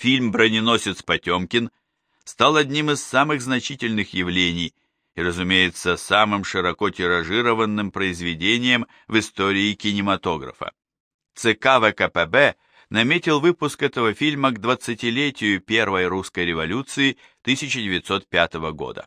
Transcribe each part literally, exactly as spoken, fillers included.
Фильм «Броненосец Потемкин» стал одним из самых значительных явлений и, разумеется, самым широко тиражированным произведением в истории кинематографа. ЦК ВКПБ наметил выпуск этого фильма к двадцатилетию Первой русской революции тысяча девятьсот пятого года.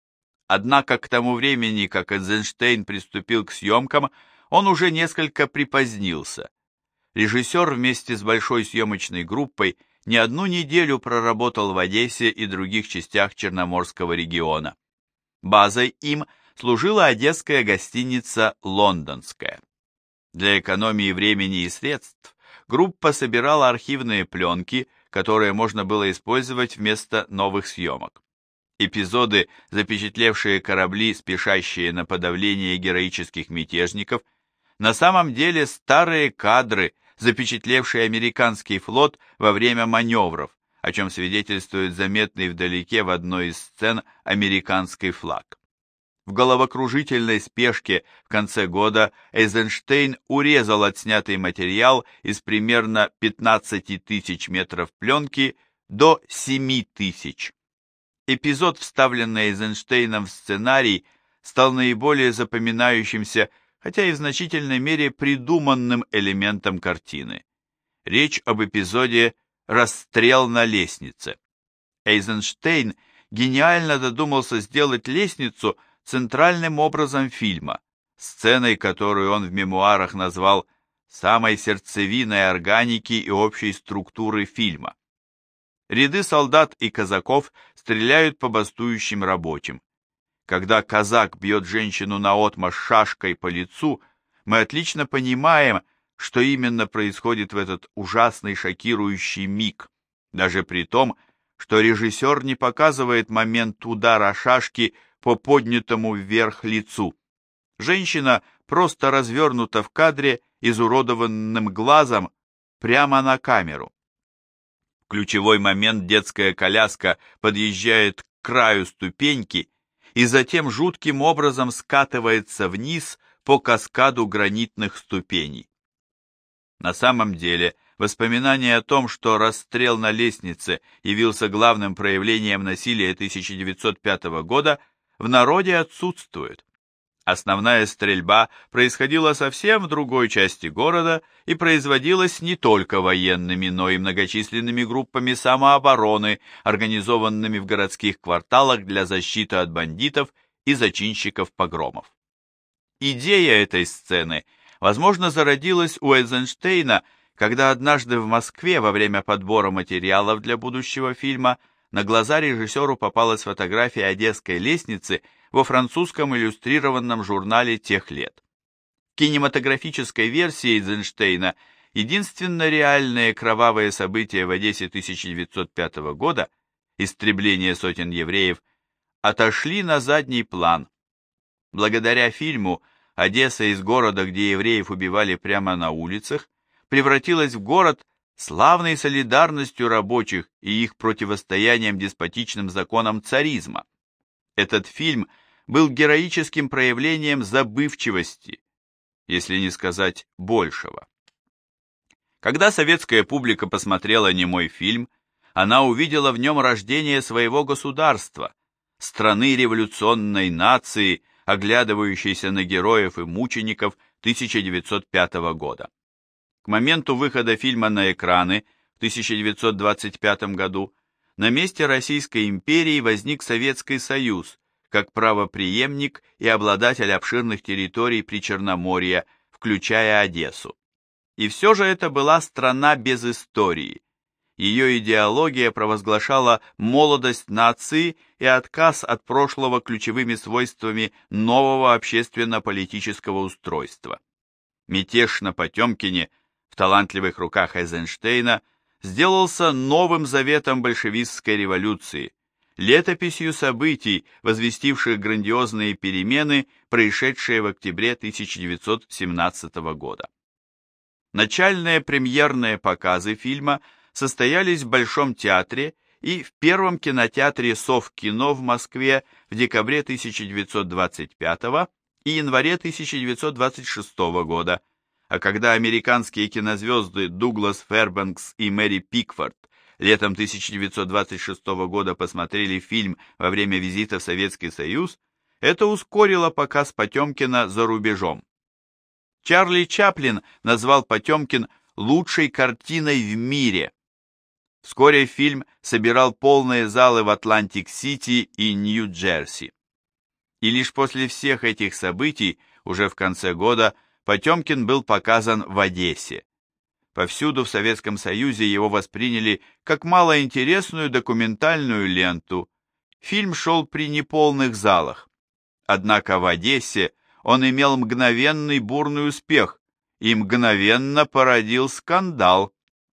Однако к тому времени, как Эйзенштейн приступил к съемкам, он уже несколько припозднился. Режиссер вместе с большой съемочной группой не одну неделю проработал в Одессе и других частях Черноморского региона. Базой им служила одесская гостиница «Лондонская». Для экономии времени и средств группа собирала архивные пленки, которые можно было использовать вместо новых съемок. Эпизоды, запечатлевшие корабли, спешащие на подавление героических мятежников, на самом деле старые кадры, запечатлевшие американский флот во время маневров, о чем свидетельствует заметный вдалеке в одной из сцен американский флаг. В головокружительной спешке в конце года Эйзенштейн урезал отснятый материал из примерно пятнадцати тысяч метров пленки до семи тысяч. Эпизод, вставленный Эйзенштейном в сценарий, стал наиболее запоминающимся, хотя и в значительной мере придуманным элементом картины. Речь об эпизоде «Расстрел на лестнице». Эйзенштейн гениально додумался сделать лестницу центральным образом фильма, сценой, которую он в мемуарах назвал самой сердцевиной органики и общей структуры фильма. Ряды солдат и казаков стреляют по бастующим рабочим. Когда казак бьет женщину наотмашь шашкой по лицу, мы отлично понимаем, что именно происходит в этот ужасный шокирующий миг, даже при том, что режиссер не показывает момент удара шашки по поднятому вверх лицу. Женщина просто развернута в кадре изуродованным глазом прямо на камеру. В ключевой момент детская коляска подъезжает к краю ступеньки и затем жутким образом скатывается вниз по каскаду гранитных ступеней. На самом деле, воспоминание о том, что расстрел на лестнице явился главным проявлением насилия тысяча девятьсот пятого года, в народе отсутствует. Основная стрельба происходила совсем в другой части города и производилась не только военными, но и многочисленными группами самообороны, организованными в городских кварталах для защиты от бандитов и зачинщиков погромов. Идея этой сцены, возможно, зародилась у Эйзенштейна, когда однажды в Москве во время подбора материалов для будущего фильма на глаза режиссеру попалась фотография одесской лестницы во французском иллюстрированном журнале тех лет. В кинематографической версии Эйзенштейна единственно реальные кровавые события в Одессе тысяча девятьсот пятого года, истребление сотен евреев, отошли на задний план. Благодаря фильму Одесса из города, где евреев убивали прямо на улицах, превратилась в город, славный солидарностью рабочих и их противостоянием деспотичным законам царизма. Этот фильм был героическим проявлением забывчивости, если не сказать большего. Когда советская публика посмотрела немой фильм, она увидела в нем рождение своего государства, страны революционной нации, оглядывающейся на героев и мучеников тысяча девятьсот пятого года. К моменту выхода фильма на экраны в тысяча девятьсот двадцать пятом году на месте Российской империи возник Советский Союз, как правопреемник и обладатель обширных территорий Причерноморья, включая Одессу. И все же это была страна без истории. Ее идеология провозглашала молодость нации и отказ от прошлого ключевыми свойствами нового общественно-политического устройства. Мятеж на Потемкине в талантливых руках Эйзенштейна сделался новым заветом большевистской революции, летописью событий, возвестивших грандиозные перемены, происшедшие в октябре тысяча девятьсот семнадцатого года. Начальные премьерные показы фильма состоялись в Большом театре и в Первом кинотеатре Совкино в Москве в декабре тысяча девятьсот двадцать пятого и январе тысяча девятьсот двадцать шестого года, а когда американские кинозвезды Дуглас Фэрбэнкс и Мэри Пикфорд летом тысяча девятьсот двадцать шестого года посмотрели фильм во время визита в Советский Союз, это ускорило показ Потемкина за рубежом. Чарли Чаплин назвал Потемкин лучшей картиной в мире. Вскоре фильм собирал полные залы в Атлантик-Сити и Нью-Джерси. И лишь после всех этих событий, уже в конце года, Потемкин был показан в Одессе. Повсюду в Советском Союзе его восприняли как малоинтересную документальную ленту. Фильм шел при неполных залах. Однако в Одессе он имел мгновенный бурный успех и мгновенно породил скандал.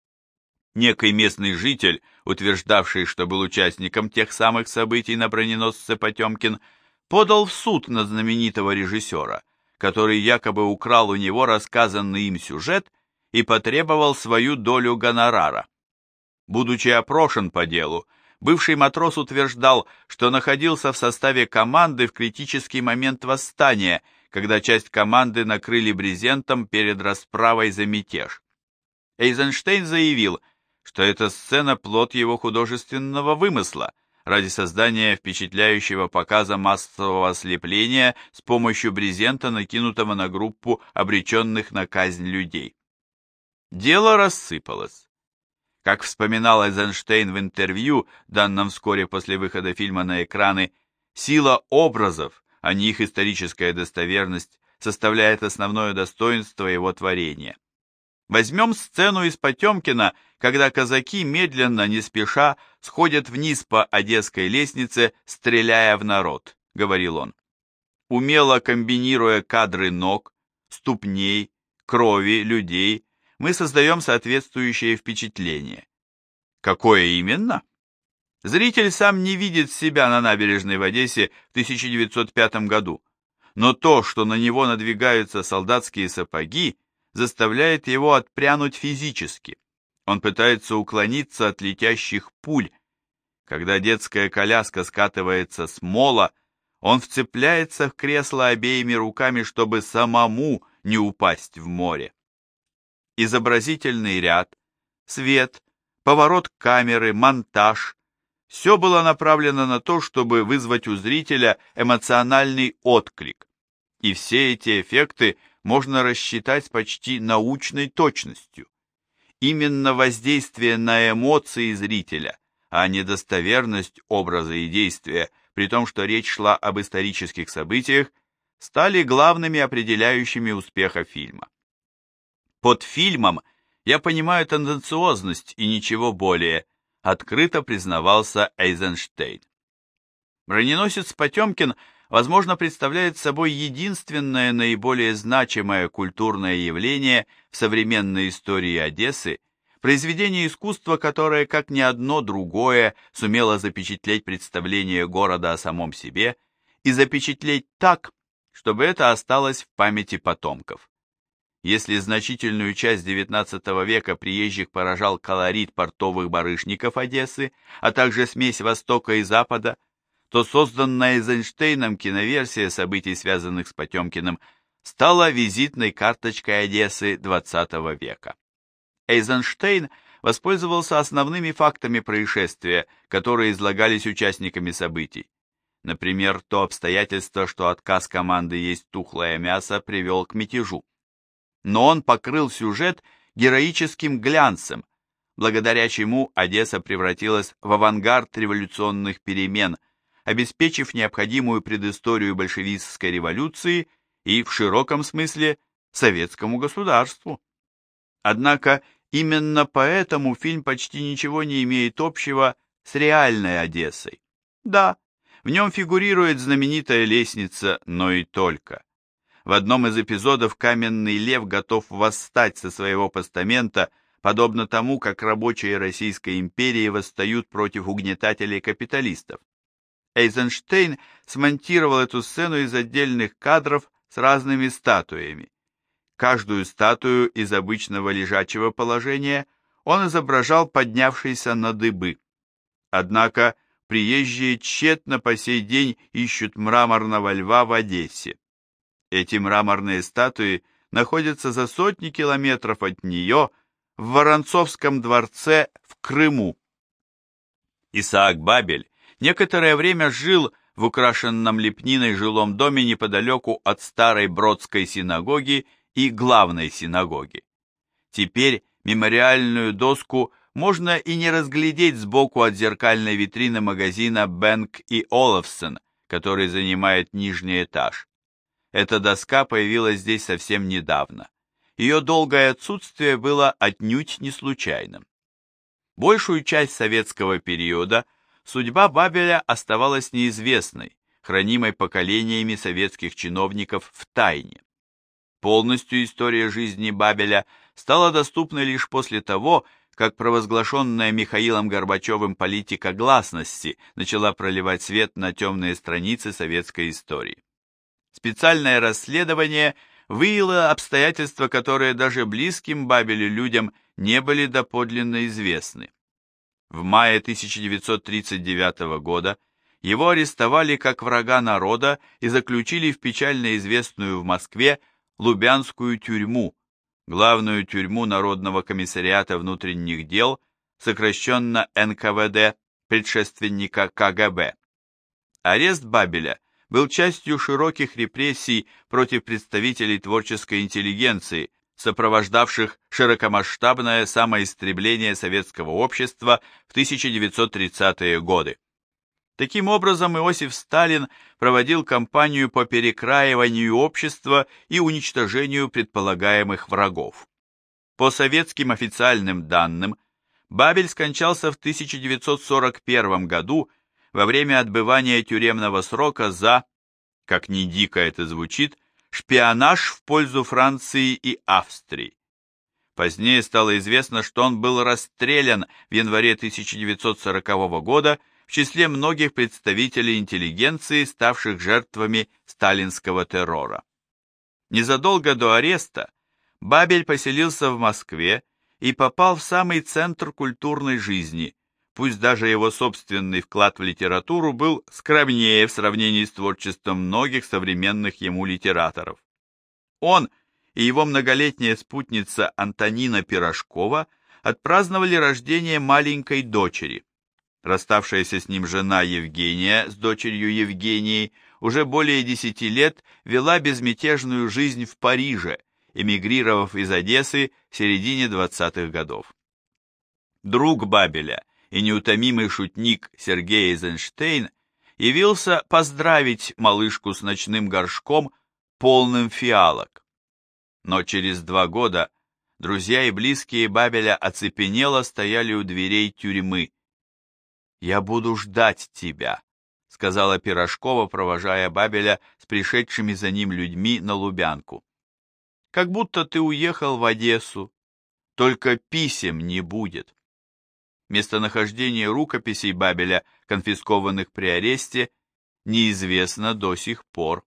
Некий местный житель, утверждавший, что был участником тех самых событий на броненосце Потемкин, подал в суд на знаменитого режиссера, который якобы украл у него рассказанный им сюжет и потребовал свою долю гонорара. Будучи опрошен по делу, бывший матрос утверждал, что находился в составе команды в критический момент восстания, когда часть команды накрыли брезентом перед расправой за мятеж. Эйзенштейн заявил, что эта сцена плод его художественного вымысла ради создания впечатляющего показа массового ослепления с помощью брезента, накинутого на группу обреченных на казнь людей. Дело рассыпалось. Как вспоминал Эйзенштейн в интервью, данном вскоре после выхода фильма на экраны, сила образов, а не их историческая достоверность, составляет основное достоинство его творения. Возьмем сцену из Потемкина, когда казаки медленно, не спеша, сходят вниз по Одесской лестнице, стреляя в народ, говорил он. Умело комбинируя кадры ног, ступней, крови людей, мы создаем соответствующее впечатление. Какое именно? Зритель сам не видит себя на набережной в Одессе в тысяча девятьсот пятом году, но то, что на него надвигаются солдатские сапоги, заставляет его отпрянуть физически. Он пытается уклониться от летящих пуль. Когда детская коляска скатывается с мола, он вцепляется в кресло обеими руками, чтобы самому не упасть в море. Изобразительный ряд, свет, поворот камеры, монтаж – все было направлено на то, чтобы вызвать у зрителя эмоциональный отклик. И все эти эффекты можно рассчитать с почти научной точностью. Именно воздействие на эмоции зрителя, а не достоверность образа и действия, при том, что речь шла об исторических событиях, стали главными определяющими успеха фильма. Под фильмом я понимаю тенденциозность и ничего более, открыто признавался Эйзенштейн. Броненосец Потемкин, возможно, представляет собой единственное наиболее значимое культурное явление в современной истории Одессы, произведение искусства, которое, как ни одно другое, сумело запечатлеть представление города о самом себе и запечатлеть так, чтобы это осталось в памяти потомков. Если значительную часть девятнадцатого века приезжих поражал колорит портовых барышников Одессы, а также смесь Востока и Запада, то созданная Эйзенштейном киноверсия событий, связанных с Потемкиным, стала визитной карточкой Одессы двадцатого века. Эйзенштейн воспользовался основными фактами происшествия, которые излагались участниками событий. Например, то обстоятельство, что отказ команды есть тухлое мясо, привел к мятежу. Но он покрыл сюжет героическим глянцем, благодаря чему Одесса превратилась в авангард революционных перемен, обеспечив необходимую предысторию большевистской революции и, в широком смысле, советскому государству. Однако именно поэтому фильм почти ничего не имеет общего с реальной Одессой. Да, в нем фигурирует знаменитая лестница, но и только. В одном из эпизодов каменный лев готов восстать со своего постамента, подобно тому, как рабочие Российской империи восстают против угнетателей-капиталистов. Эйзенштейн смонтировал эту сцену из отдельных кадров с разными статуями. Каждую статую из обычного лежачего положения он изображал поднявшейся на дыбы. Однако приезжие тщетно по сей день ищут мраморного льва в Одессе. Эти мраморные статуи находятся за сотни километров от нее в Воронцовском дворце в Крыму. Исаак Бабель некоторое время жил в украшенном лепниной жилом доме неподалеку от старой Бродской синагоги и главной синагоги. Теперь мемориальную доску можно и не разглядеть сбоку от зеркальной витрины магазина Бенк и Олафсон, который занимает нижний этаж. Эта доска появилась здесь совсем недавно. Ее долгое отсутствие было отнюдь не случайным. Большую часть советского периода судьба Бабеля оставалась неизвестной, хранимой поколениями советских чиновников в тайне. Полностью история жизни Бабеля стала доступной лишь после того, как провозглашенная Михаилом Горбачевым политика гласности начала проливать свет на темные страницы советской истории. Специальное расследование выявило обстоятельства, которые даже близким Бабелю людям не были доподлинно известны. В мае тысяча девятьсот тридцать девятого года его арестовали как врага народа и заключили в печально известную в Москве Лубянскую тюрьму, главную тюрьму Народного комиссариата внутренних дел, сокращенно эн ка вэ дэ, предшественника ка гэ бэ. Арест Бабеля был частью широких репрессий против представителей творческой интеллигенции, сопровождавших широкомасштабное самоистребление советского общества в тысяча девятьсот тридцатые годы. Таким образом, Иосиф Сталин проводил кампанию по перекраиванию общества и уничтожению предполагаемых врагов. По советским официальным данным, Бабель скончался в тысяча девятьсот сорок первом году во время отбывания тюремного срока за, как ни дико это звучит, шпионаж в пользу Франции и Австрии. Позднее стало известно, что он был расстрелян в январе тысяча девятьсот сорокового года в числе многих представителей интеллигенции, ставших жертвами сталинского террора. Незадолго до ареста Бабель поселился в Москве и попал в самый центр культурной жизни, пусть даже его собственный вклад в литературу был скромнее в сравнении с творчеством многих современных ему литераторов. Он и его многолетняя спутница Антонина Пирожкова отпраздновали рождение маленькой дочери. Расставшаяся с ним жена Евгения с дочерью Евгенией уже более десяти лет вела безмятежную жизнь в Париже, эмигрировав из Одессы в середине двадцатых годов. Друг Бабеля и неутомимый шутник Сергей Эйзенштейн явился поздравить малышку с ночным горшком, полным фиалок. Но через два года друзья и близкие Бабеля оцепенело стояли у дверей тюрьмы. «Я буду ждать тебя», — сказала Пирожкова, провожая Бабеля с пришедшими за ним людьми на Лубянку. «Как будто ты уехал в Одессу, только писем не будет». Местонахождение рукописей Бабеля, конфискованных при аресте, неизвестно до сих пор.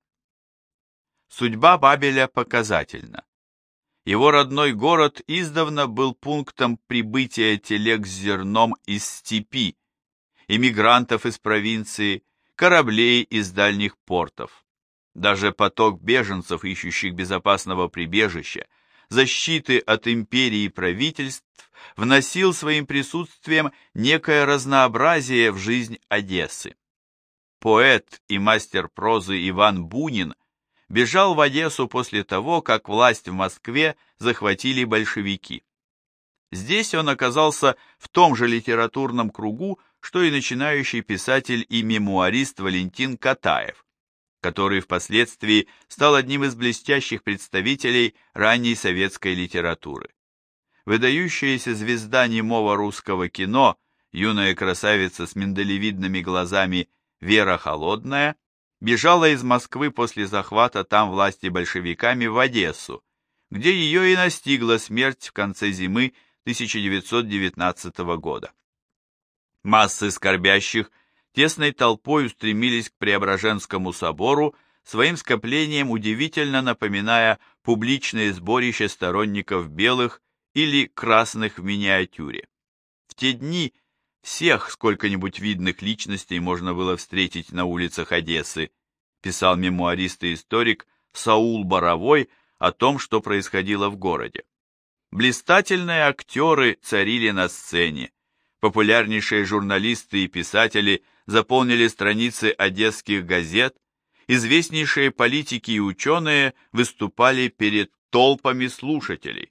Судьба Бабеля показательна. Его родной город издавна был пунктом прибытия телег с зерном из степи, эмигрантов из провинции, кораблей из дальних портов. Даже поток беженцев, ищущих безопасного прибежища, защиты от империи и правительств, вносил своим присутствием некое разнообразие в жизнь Одессы. Поэт и мастер прозы Иван Бунин бежал в Одессу после того, как власть в Москве захватили большевики. Здесь он оказался в том же литературном кругу, что и начинающий писатель и мемуарист Валентин Катаев, который впоследствии стал одним из блестящих представителей ранней советской литературы. Выдающаяся звезда немого русского кино, юная красавица с миндалевидными глазами Вера Холодная, бежала из Москвы после захвата там власти большевиками в Одессу, где ее и настигла смерть в конце зимы тысяча девятьсот девятнадцатого года. Массы скорбящих тесной толпой устремились к Преображенскому собору, своим скоплением удивительно напоминая публичные сборища сторонников белых или красных в миниатюре. В те дни всех сколько-нибудь видных личностей можно было встретить на улицах Одессы, писал мемуарист и историк Саул Боровой о том, что происходило в городе. Блистательные актеры царили на сцене, Популярнейшие журналисты и писатели заполнили страницы одесских газет, известнейшие политики и ученые выступали перед толпами слушателей.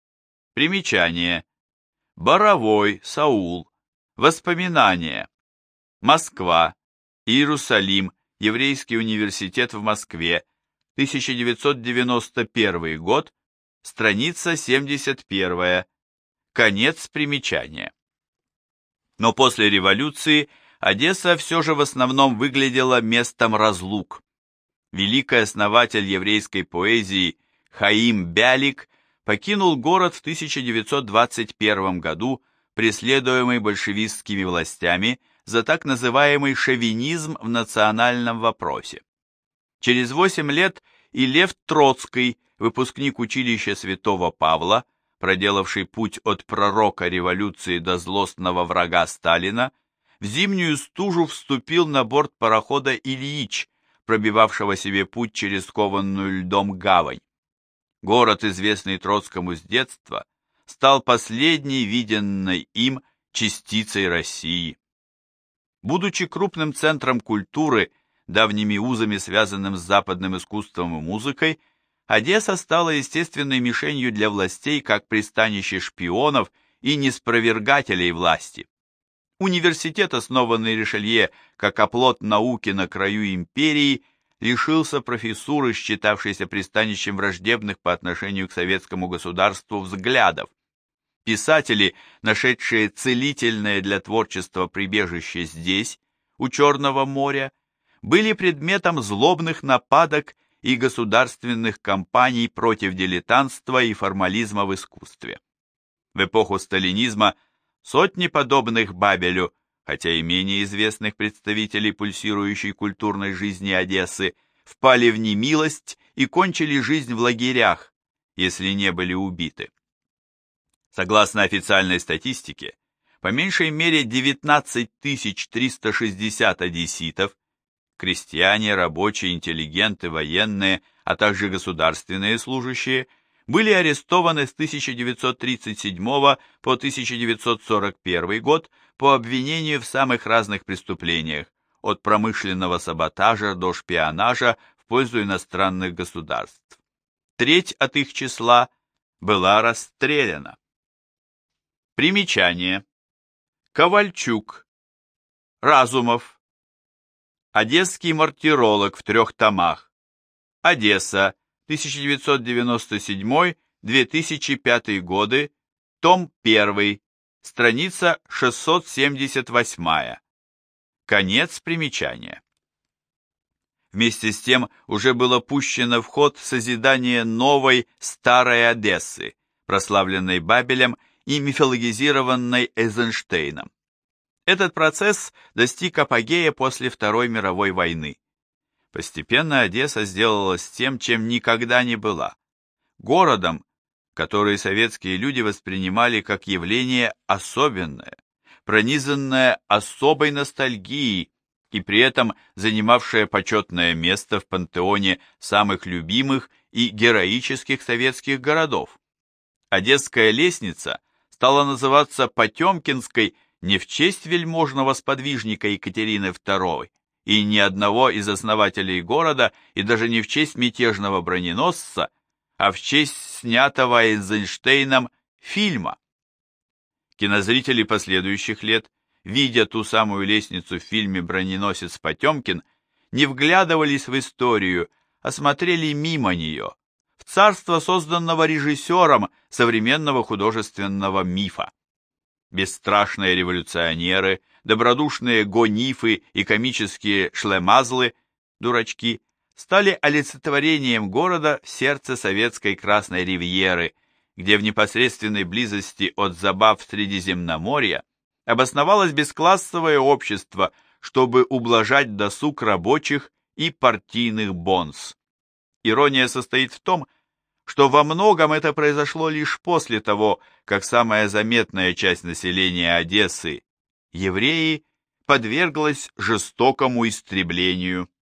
Примечание. Боровой, Саул. Воспоминания. Москва. Иерусалим. Еврейский университет в Москве. тысяча девятьсот девяносто первый год. Страница семьдесят первая. Конец примечания. Но после революции Одесса все же в основном выглядела местом разлук. Великий основатель еврейской поэзии Хаим Бялик покинул город в тысяча девятьсот двадцать первом году, преследуемый большевистскими властями за так называемый шовинизм в национальном вопросе. Через восемь лет и Лев Троцкий, выпускник училища Святого Павла, проделавший путь от пророка революции до злостного врага Сталина, в зимнюю стужу вступил на борт парохода «Ильич», пробивавшего себе путь через кованную льдом гавань. Город, известный Троцкому с детства, стал последней виденной им частицей России. Будучи крупным центром культуры, давними узами связанным с западным искусством и музыкой, Одесса стала естественной мишенью для властей как пристанище шпионов и неспровергателей власти. Университет, основанный Ришелье как оплот науки на краю империи, лишился профессуры, считавшейся пристанищем враждебных по отношению к советскому государству взглядов. Писатели, нашедшие целительное для творчества прибежище здесь, у Черного моря, были предметом злобных нападок и государственных кампаний против дилетантства и формализма в искусстве. В эпоху сталинизма сотни подобных Бабелю, хотя и менее известных представителей пульсирующей культурной жизни Одессы, впали в немилость и кончили жизнь в лагерях, если не были убиты. Согласно официальной статистике, по меньшей мере девятнадцать тысяч триста шестьдесят одесситов, крестьяне, рабочие, интеллигенты, военные, а также государственные служащие, были арестованы с тысяча девятьсот тридцать седьмого по тысяча девятьсот сорок первый год по обвинению в самых разных преступлениях, от промышленного саботажа до шпионажа в пользу иностранных государств. Треть от их числа была расстреляна. Примечание. Ковальчук. Разумов. Одесский мартиролог в трех томах. Одесса. тысяча девятьсот девяносто седьмой — две тысячи пятый годы. Том первый. Страница шестьсот семьдесят восьмая. Конец примечания. Вместе с тем уже было пущено в ход созидание новой старой Одессы, прославленной Бабелем и мифологизированной Эйзенштейном. Этот процесс достиг апогея после Второй мировой войны. Постепенно Одесса сделалась тем, чем никогда не была. Городом, который советские люди воспринимали как явление особенное, пронизанное особой ностальгией и при этом занимавшее почетное место в пантеоне самых любимых и героических советских городов. Одесская лестница стала называться Потемкинской не в честь вельможного сподвижника Екатерины второй и ни одного из основателей города, и даже не в честь мятежного броненосца, а в честь снятого Эйзенштейном фильма. Кинозрители последующих лет, видя ту самую лестницу в фильме «Броненосец Потемкин», не вглядывались в историю, а смотрели мимо нее, в царство, созданного режиссером современного художественного мифа. Бесстрашные революционеры, добродушные гонифы и комические шлемазлы, дурачки, стали олицетворением города в сердце советской Красной Ривьеры, где в непосредственной близости от забав Средиземноморья обосновалось бесклассовое общество, чтобы ублажать досуг рабочих и партийных бонз. Ирония состоит в том, что во многом это произошло лишь после того, как самая заметная часть населения Одессы, евреи, подверглась жестокому истреблению.